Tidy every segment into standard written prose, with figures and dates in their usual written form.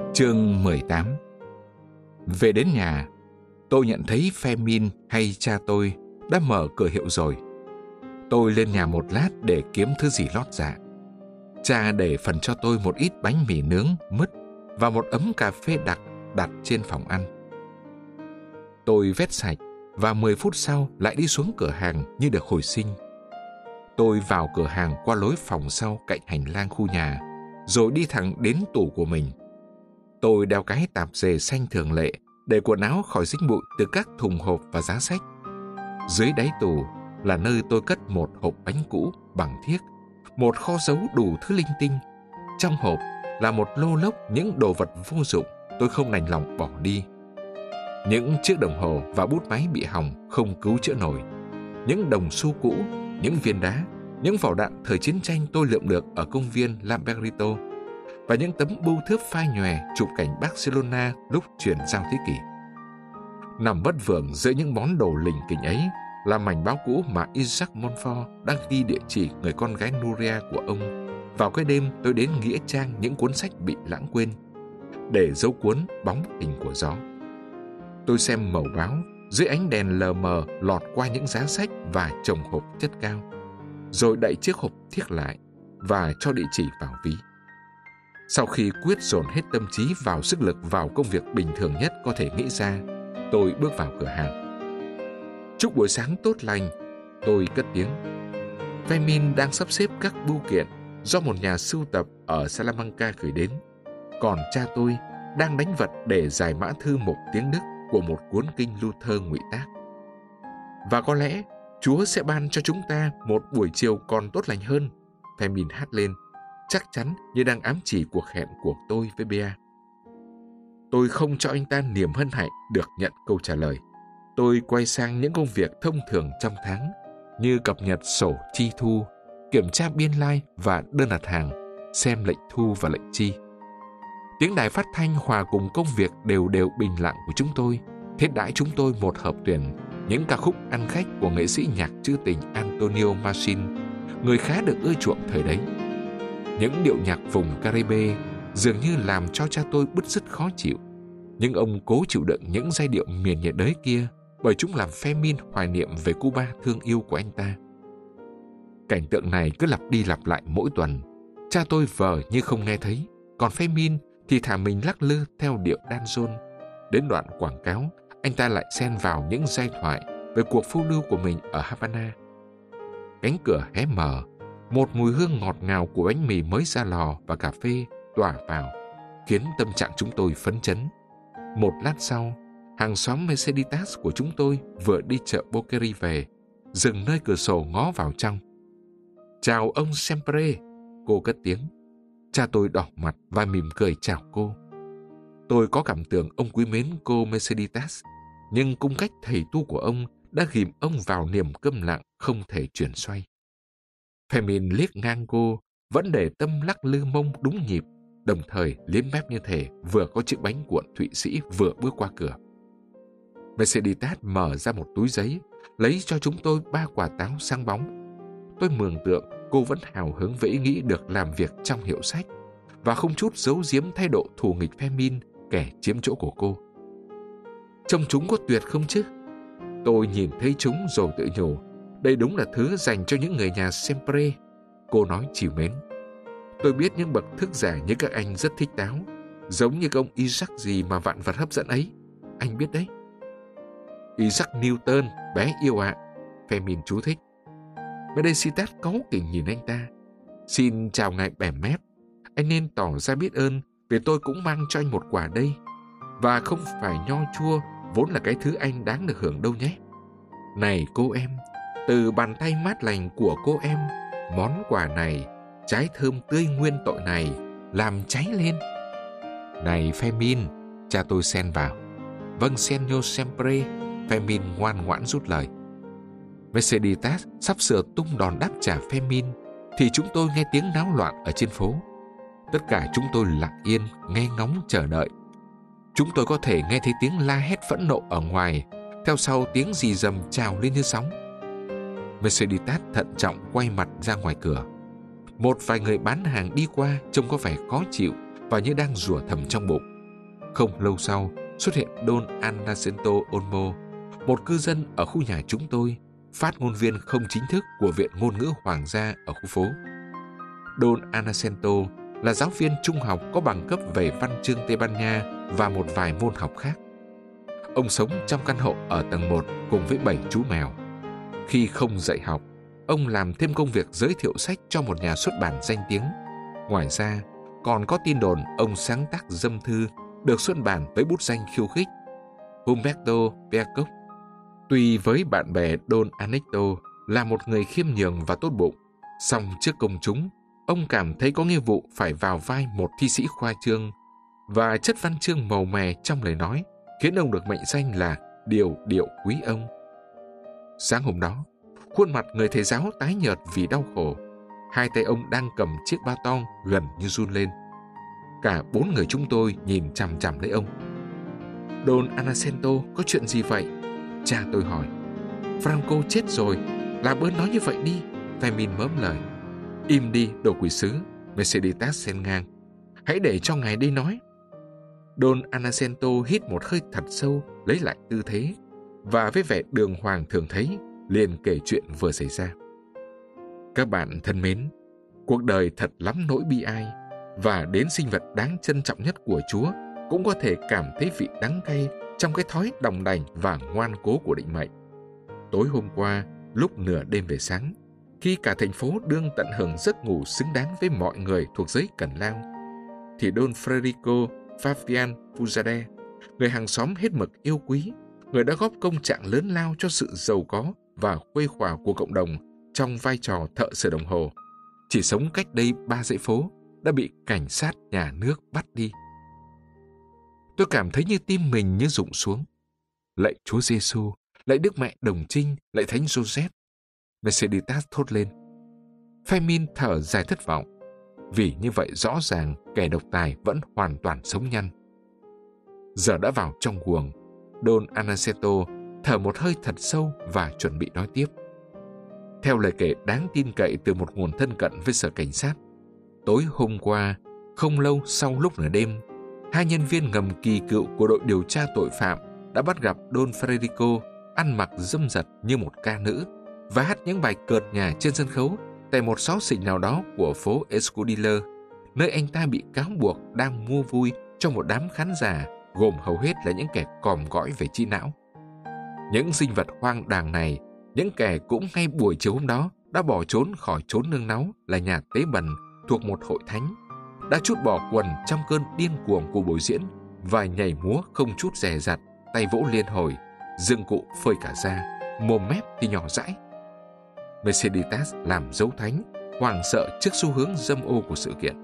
Chương 18. Về đến nhà, tôi nhận thấy Femin hay cha tôi đã mở cửa hiệu rồi. Tôi lên nhà một lát để kiếm thứ gì lót dạ. Cha để phần cho tôi một ít bánh mì nướng, mứt và một ấm cà phê đặc đặt trên phòng ăn. Tôi vét sạch và 10 phút sau lại đi xuống cửa hàng như được hồi sinh. Tôi vào cửa hàng qua lối phòng sau cạnh hành lang khu nhà, rồi đi thẳng đến tủ của mình. Tôi đeo cái tạp dề xanh thường lệ để quần áo khỏi dính bụi từ các thùng hộp và giá sách. Dưới đáy tủ là nơi tôi cất một hộp bánh cũ bằng thiếc, một kho giấu đủ thứ linh tinh. Trong hộp là một lô lốc những đồ vật vô dụng tôi không đành lòng bỏ đi. Những chiếc đồng hồ và bút máy bị hỏng không cứu chữa nổi. Những đồng xu cũ, những viên đá, những vỏ đạn thời chiến tranh tôi lượm được ở công viên Lamberito, và những tấm bưu thước phai nhòe chụp cảnh Barcelona lúc chuyển giao thế kỷ. Nằm vất vưởng giữa những món đồ lình kình ấy là mảnh báo cũ mà Isaac Montfort đã ghi địa chỉ người con gái Nuria của ông vào cái đêm tôi đến nghĩa trang những cuốn sách bị lãng quên, để dấu cuốn bóng hình của gió. Tôi xem mẩu báo dưới ánh đèn lờ mờ lọt qua những giá sách và chồng hộp chất cao, rồi đậy chiếc hộp thiếc lại và cho địa chỉ vào ví. Sau khi quyết dồn hết tâm trí vào sức lực vào công việc bình thường nhất có thể nghĩ ra, tôi bước vào cửa hàng. Chúc buổi sáng tốt lành, tôi cất tiếng. Femin đang sắp xếp các bưu kiện do một nhà sưu tập ở Salamanca gửi đến, còn cha tôi đang đánh vật để giải mã thư một tiếng Đức của một cuốn kinh Luther ngụy tác. Và có lẽ Chúa sẽ ban cho chúng ta một buổi chiều còn tốt lành hơn, Femin hát lên, chắc chắn như đang ám chỉ cuộc hẹn của tôi với Bea. Tôi không cho anh ta niềm hân hạnh được nhận câu trả lời. Tôi quay sang những công việc thông thường trong tháng, như cập nhật sổ chi thu, kiểm tra biên lai và đơn đặt hàng, xem lệnh thu và lệnh chi. Tiếng đài phát thanh hòa cùng công việc đều đều bình lặng của chúng tôi, thiết đãi chúng tôi một hợp tuyển những ca khúc ăn khách của nghệ sĩ nhạc trữ tình Antonio Machin, người khá được ưa chuộng thời đấy. Những điệu nhạc vùng Caribe dường như làm cho cha tôi bứt rứt khó chịu, nhưng ông cố chịu đựng những giai điệu miền nhiệt đới kia, bởi chúng làm Femin hoài niệm về Cuba thương yêu của anh ta. Cảnh tượng này cứ lặp đi lặp lại mỗi tuần. Cha tôi vờ như không nghe thấy, còn Femin thì thả mình lắc lư theo điệu danzón. Đến đoạn quảng cáo, anh ta lại xen vào những giai thoại về cuộc phiêu lưu của mình ở Havana. Cánh cửa hé mở, một mùi hương ngọt ngào của bánh mì mới ra lò và cà phê tỏa vào, khiến tâm trạng chúng tôi phấn chấn. Một lát sau, hàng xóm Merceditas của chúng tôi vừa đi chợ Boqueri về, dừng nơi cửa sổ ngó vào trong. Chào ông Sempre, cô cất tiếng. Cha tôi đỏ mặt và mỉm cười chào cô. Tôi có cảm tưởng ông quý mến cô Merceditas, nhưng cung cách thầy tu của ông đã ghìm ông vào niềm câm lặng không thể chuyển xoay. Femin liếc ngang cô, vẫn để tâm lắc lư mông đúng nhịp, đồng thời liếm mép như thể vừa có chiếc bánh cuộn Thụy Sĩ vừa bước qua cửa. Merceditas mở ra một túi giấy, lấy cho chúng tôi 3 quả táo sáng bóng. Tôi mường tượng cô vẫn hào hứng với ý nghĩ được làm việc trong hiệu sách, và không chút giấu giếm thái độ thù nghịch Femin, kẻ chiếm chỗ của cô. Trông chúng có tuyệt không chứ? Tôi nhìn thấy chúng rồi tự nhủ, đây đúng là thứ dành cho những người nhà Sempre, cô nói trìu mến. Tôi biết những bậc thức giả như các anh rất thích táo, giống như ông Isaac gì mà vạn vật hấp dẫn ấy. Anh biết đấy. Isaac Newton, bé yêu ạ, Femin chú thích. Merceditas cáu kỉnh nhìn anh ta. Xin chào ngài bẻm mép. Anh nên tỏ ra biết ơn vì tôi cũng mang cho anh một quả đây. Và không phải nho chua, vốn là cái thứ anh đáng được hưởng đâu nhé. Này cô em, từ bàn tay mát lành của cô em, món quà này, trái thơm tươi nguyên tội này, làm cháy lên. Này Femin, cha tôi xen vào. Vâng, Senor Sempre, Femin ngoan ngoãn rút lời. Merceditas sắp sửa tung đòn đáp trả Femin, thì chúng tôi nghe tiếng náo loạn ở trên phố. Tất cả chúng tôi lặng yên, nghe ngóng chờ đợi. Chúng tôi có thể nghe thấy tiếng la hét phẫn nộ ở ngoài, theo sau tiếng rì rầm trào lên như sóng. Merceditas thận trọng quay mặt ra ngoài cửa. Một vài người bán hàng đi qua trông có vẻ khó chịu và như đang rủa thầm trong bụng. Không lâu sau, xuất hiện Don Anacento Olmo, một cư dân ở khu nhà chúng tôi, phát ngôn viên không chính thức của Viện Ngôn ngữ Hoàng gia ở khu phố. Don Anacento là giáo viên trung học có bằng cấp về văn chương Tây Ban Nha và một vài môn học khác. Ông sống trong căn hộ ở tầng 1 cùng với 7 chú mèo. Khi không dạy học, ông làm thêm công việc giới thiệu sách cho một nhà xuất bản danh tiếng. Ngoài ra, còn có tin đồn ông sáng tác dâm thư được xuất bản với bút danh khiêu khích Humberto Peacock. Tuy với bạn bè Don Anecto là một người khiêm nhường và tốt bụng, song trước công chúng, ông cảm thấy có nghĩa vụ phải vào vai một thi sĩ khoa trương, và chất văn chương màu mè trong lời nói khiến ông được mệnh danh là Điều điệu quý ông. Sáng hôm đó, khuôn mặt người thầy giáo tái nhợt vì đau khổ. Hai tay ông đang cầm chiếc ba tong gần như run lên. Cả 4 người chúng tôi nhìn chằm chằm lấy ông. Don Anacento, có chuyện gì vậy? Cha tôi hỏi. Franco chết rồi, làm ơn nói như vậy đi, Fermin mớm lời. Im đi, đồ quỷ sứ, Merceditas xen ngang. Hãy để cho ngài đi nói. Don Anacento hít một hơi thật sâu, lấy lại tư thế, và với vẻ đường hoàng thường thấy, liền kể chuyện vừa xảy ra. Các bạn thân mến, cuộc đời thật lắm nỗi bi ai, và đến sinh vật đáng trân trọng nhất của Chúa cũng có thể cảm thấy vị đắng cay trong cái thói đòng đành và ngoan cố của định mệnh. Tối hôm qua, lúc nửa đêm về sáng, khi cả thành phố đương tận hưởng giấc ngủ xứng đáng với mọi người thuộc giới Cẩn Lao, thì Don Federico Fabian Fujade, người hàng xóm hết mực yêu quý, người đã góp công trạng lớn lao cho sự giàu có và khuây khỏa của cộng đồng trong vai trò thợ sửa đồng hồ, chỉ sống cách đây 3 dãy phố, đã bị cảnh sát nhà nước bắt đi. Tôi cảm thấy như tim mình như rụng xuống. Lạy Chúa Giêsu, lạy Đức Mẹ Đồng Trinh, lạy Thánh Joseph, Merceditas thốt lên. Fermin thở dài thất vọng, vì như vậy rõ ràng kẻ độc tài vẫn hoàn toàn sống nhăn. Giờ đã vào trong guồng, Don Anacento thở một hơi thật sâu và chuẩn bị nói tiếp. Theo lời kể đáng tin cậy từ một nguồn thân cận với sở cảnh sát, tối hôm qua, không lâu sau lúc nửa đêm, 2 nhân viên ngầm kỳ cựu của đội điều tra tội phạm đã bắt gặp Don Federico ăn mặc dâm dật như một ca nữ và hát những bài cợt nhả trên sân khấu tại một xó xỉnh nào đó của phố Escudiller, nơi anh ta bị cáo buộc đang mua vui cho một đám khán giả gồm hầu hết là những kẻ còm cõi về trí não. Những sinh vật hoang đàng này, những kẻ cũng ngay buổi chiều hôm đó đã bỏ trốn khỏi chốn nương náu là nhà tế bần thuộc một hội thánh, đã trút bỏ quần trong cơn điên cuồng của buổi diễn và nhảy múa không chút dè dặt, tay vỗ liên hồi, dụng cụ phơi cả da, mồm mép thì nhỏ dãi. Merceditas làm dấu thánh, hoảng sợ trước xu hướng dâm ô của sự kiện.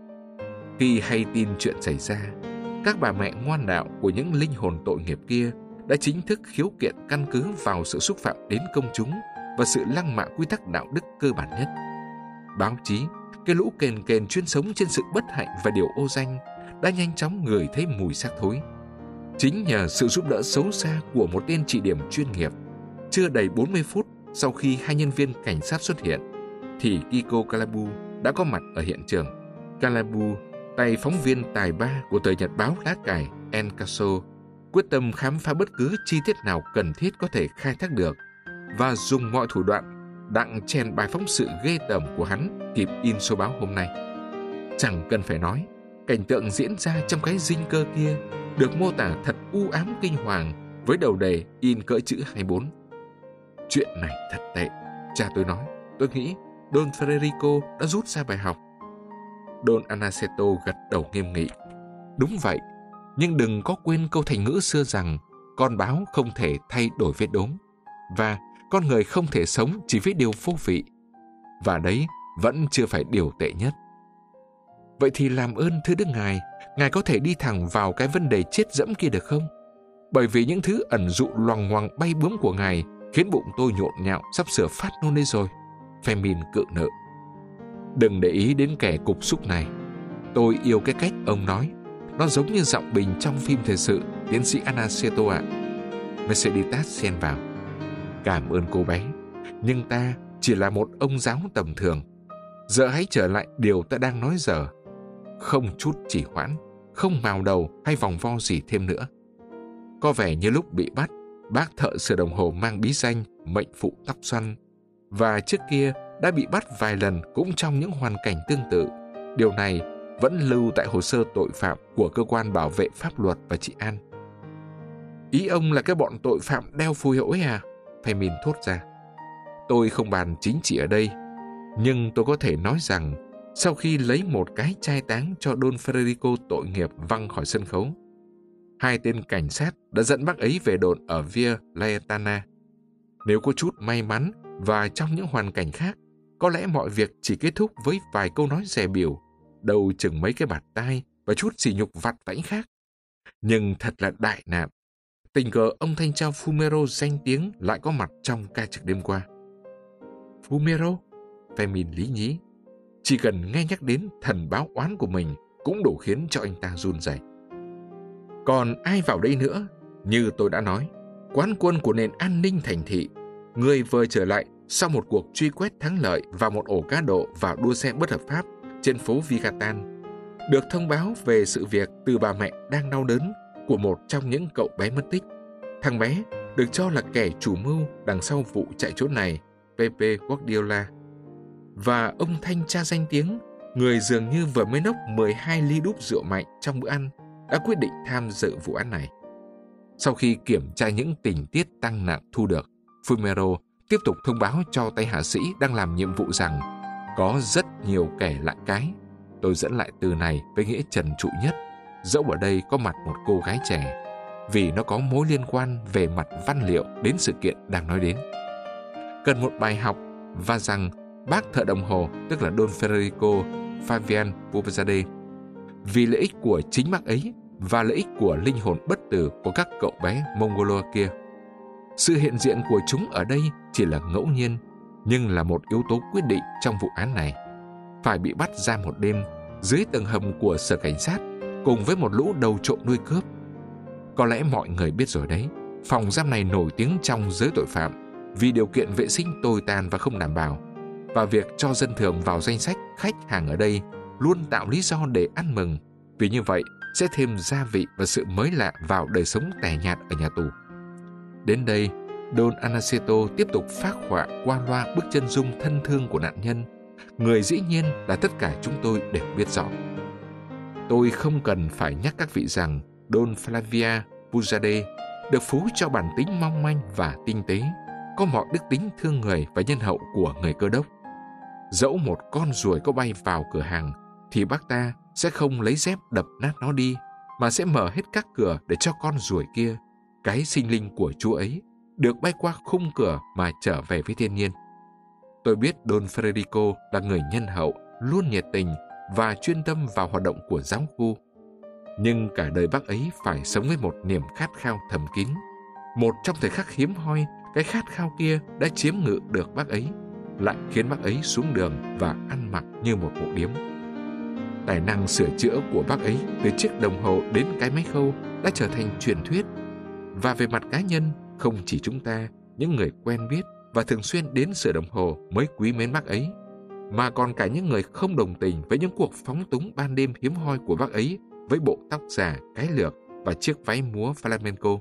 Khi hay tin chuyện xảy ra, các bà mẹ ngoan đạo của những linh hồn tội nghiệp kia đã chính thức khiếu kiện căn cứ vào sự xúc phạm đến công chúng và sự lăng mạ quy tắc đạo đức cơ bản nhất. Báo chí, cái lũ kền kền chuyên sống trên sự bất hạnh và điều ô danh, đã nhanh chóng ngửi thấy mùi xác thối. Chính nhờ sự giúp đỡ xấu xa của một tên trị điểm chuyên nghiệp, chưa đầy 40 phút sau khi 2 nhân viên cảnh sát xuất hiện, thì Kiko Calabu đã có mặt ở hiện trường. Calabu, tay phóng viên tài ba của tờ nhật báo lá cải El Caso, quyết tâm khám phá bất cứ chi tiết nào cần thiết có thể khai thác được và dùng mọi thủ đoạn đặng chèn bài phóng sự ghê tởm của hắn kịp in số báo hôm nay. Chẳng cần phải nói, cảnh tượng diễn ra trong cái dinh cơ kia được mô tả thật u ám kinh hoàng với đầu đề in cỡ chữ 24. Chuyện này thật tệ, cha tôi nói. Tôi nghĩ Don Federico đã rút ra bài học. Don Anacento gật đầu nghiêm nghị. Đúng vậy, nhưng đừng có quên câu thành ngữ xưa rằng con báo không thể thay đổi vết đốm, và con người không thể sống chỉ với điều vô vị. Và đấy vẫn chưa phải điều tệ nhất. Vậy thì làm ơn thưa Đức Ngài có thể đi thẳng vào cái vấn đề chết dẫm kia được không? Bởi vì những thứ ẩn dụ loằng ngoằng bay bướm của Ngài khiến bụng tôi nhộn nhạo sắp sửa phát nôn đây rồi. Fermin cự nợ. Đừng để ý đến kẻ cục súc này. Tôi yêu cái cách ông nói. Nó giống như giọng bình trong phim thời sự, tiến sĩ Anacento ạ. Merceditas xen vào. Cảm ơn cô bé, nhưng ta chỉ là một ông giáo tầm thường. Giờ hãy trở lại điều ta đang nói giờ. Không chút trì hoãn, không mào đầu hay vòng vo gì thêm nữa. Có vẻ như lúc bị bắt, bác thợ sửa đồng hồ mang bí danh Mệnh Phụ Tóc Xoăn, và trước kia đã bị bắt vài lần cũng trong những hoàn cảnh tương tự. Điều này vẫn lưu tại hồ sơ tội phạm của Cơ quan Bảo vệ Pháp luật và Trị an. Ý ông là cái bọn tội phạm đeo phùi ấy à? Femin thốt ra. Tôi không bàn chính trị ở đây, nhưng tôi có thể nói rằng sau khi lấy một cái trai táng cho Don Federico tội nghiệp văng khỏi sân khấu, hai tên cảnh sát đã dẫn bác ấy về đồn ở Via Laietana. Nếu có chút may mắn và trong những hoàn cảnh khác, có lẽ mọi việc chỉ kết thúc với vài câu nói dè bỉu, đầu chừng mấy cái bạt tai và chút sỉ nhục vặt vãnh khác. Nhưng thật là đại nạn. Tình cờ ông thanh tra Fumero danh tiếng lại có mặt trong ca trực đêm qua. Fumero? Femin lý nhí. Chỉ cần nghe nhắc đến thần báo oán của mình cũng đủ khiến cho anh ta run rẩy. Còn ai vào đây nữa? Như tôi đã nói, quán quân của nền an ninh thành thị, người vừa trở lại sau một cuộc truy quét thắng lợi vào một ổ cá độ và đua xe bất hợp pháp trên phố Vicatan, được thông báo về sự việc từ bà mẹ đang đau đớn của một trong những cậu bé mất tích. Thằng bé được cho là kẻ chủ mưu đằng sau vụ chạy trốn này, Pepe Guardiola. Và ông thanh tra danh tiếng, người dường như vừa mới nốc 12 ly đúp rượu mạnh trong bữa ăn, đã quyết định tham dự vụ án này. Sau khi kiểm tra những tình tiết tăng nặng thu được, Fumero tiếp tục thông báo cho tay hạ sĩ đang làm nhiệm vụ rằng có rất nhiều kẻ lạ cái. Tôi dẫn lại từ này với nghĩa trần trụi nhất, dẫu ở đây có mặt một cô gái trẻ, vì nó có mối liên quan về mặt văn liệu đến sự kiện đang nói đến. Cần một bài học, và rằng bác thợ đồng hồ, tức là Don Federico Fabian Pupzade, vì lợi ích của chính bác ấy và lợi ích của linh hồn bất tử của các cậu bé Mongolo kia. Sự hiện diện của chúng ở đây chỉ là ngẫu nhiên, nhưng là một yếu tố quyết định trong vụ án này. Phải bị bắt ra một đêm dưới tầng hầm của sở cảnh sát cùng với một lũ đầu trộm nuôi cướp. Có lẽ mọi người biết rồi đấy, phòng giam này nổi tiếng trong giới tội phạm vì điều kiện vệ sinh tồi tàn và không đảm bảo, và việc cho dân thường vào danh sách khách hàng ở đây luôn tạo lý do để ăn mừng, vì như vậy sẽ thêm gia vị và sự mới lạ vào đời sống tẻ nhạt ở nhà tù. Đến đây, Don Anaceto tiếp tục phác họa qua loa bức chân dung thân thương của nạn nhân, người dĩ nhiên là tất cả chúng tôi đều biết rõ. Tôi không cần phải nhắc các vị rằng Don Flavia Pujade được phú cho bản tính mong manh và tinh tế, có mọi đức tính thương người và nhân hậu của người Cơ đốc. Dẫu một con ruồi có bay vào cửa hàng, thì bác ta sẽ không lấy dép đập nát nó đi, mà sẽ mở hết các cửa để cho con ruồi kia, cái sinh linh của Chúa ấy, được bay qua khung cửa mà trở về với thiên nhiên. Tôi biết Don Federico là người nhân hậu, luôn nhiệt tình và chuyên tâm vào hoạt động của giáo khu. Nhưng cả đời bác ấy phải sống với một niềm khát khao thầm kín. Một trong thời khắc hiếm hoi, cái khát khao kia đã chiếm ngự được bác ấy, lại khiến bác ấy xuống đường và ăn mặc như một mụ điếm. Tài năng sửa chữa của bác ấy từ chiếc đồng hồ đến cái máy khâu đã trở thành truyền thuyết. Và về mặt cá nhân, không chỉ chúng ta, những người quen biết và thường xuyên đến sửa đồng hồ mới quý mến bác ấy, mà còn cả những người không đồng tình với những cuộc phóng túng ban đêm hiếm hoi của bác ấy với bộ tóc giả, cái lược và chiếc váy múa flamenco.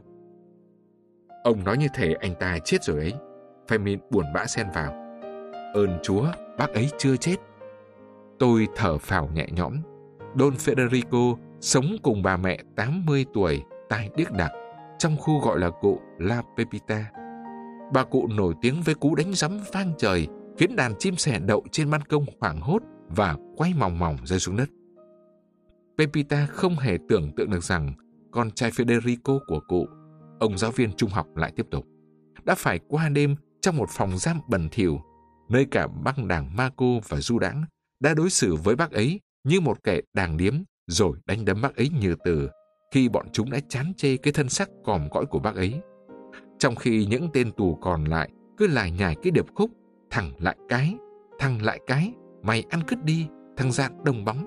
Ông nói như thể anh ta chết rồi ấy. Femin buồn bã xen vào. Ơn Chúa, bác ấy chưa chết. Tôi thở phào nhẹ nhõm. Don Federico sống cùng bà mẹ 80 tuổi, tai điếc đặc, trong khu gọi là cụ La Pepita. Bà cụ nổi tiếng với cú đánh giấm vang trời, khiến đàn chim sẻ đậu trên ban công hoảng hốt và quay mòng mòng rơi xuống đất. Pepita không hề tưởng tượng được rằng con trai Federico của cụ, ông giáo viên trung học lại tiếp tục, đã phải qua đêm trong một phòng giam bẩn thỉu, nơi cả băng đảng Marco và Du Đãng đã đối xử với bác ấy như một kẻ đàng điếm, rồi đánh đấm bác ấy như từ khi bọn chúng đã chán chê cái thân xác còm cõi của bác ấy. Trong khi những tên tù còn lại cứ lải nhải cái điệp khúc thằng lại cái, mày ăn cứt đi, thằng dạn đồng bóng.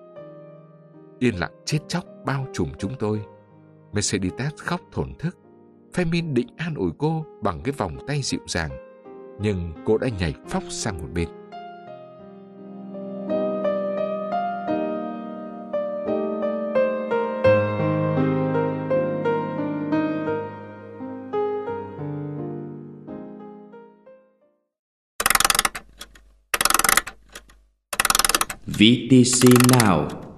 Yên lặng chết chóc bao trùm chúng tôi. Mercedes khóc thổn thức. Femin định an ủi cô bằng cái vòng tay dịu dàng, nhưng cô đã nhảy phóc sang một bên. VTC Now.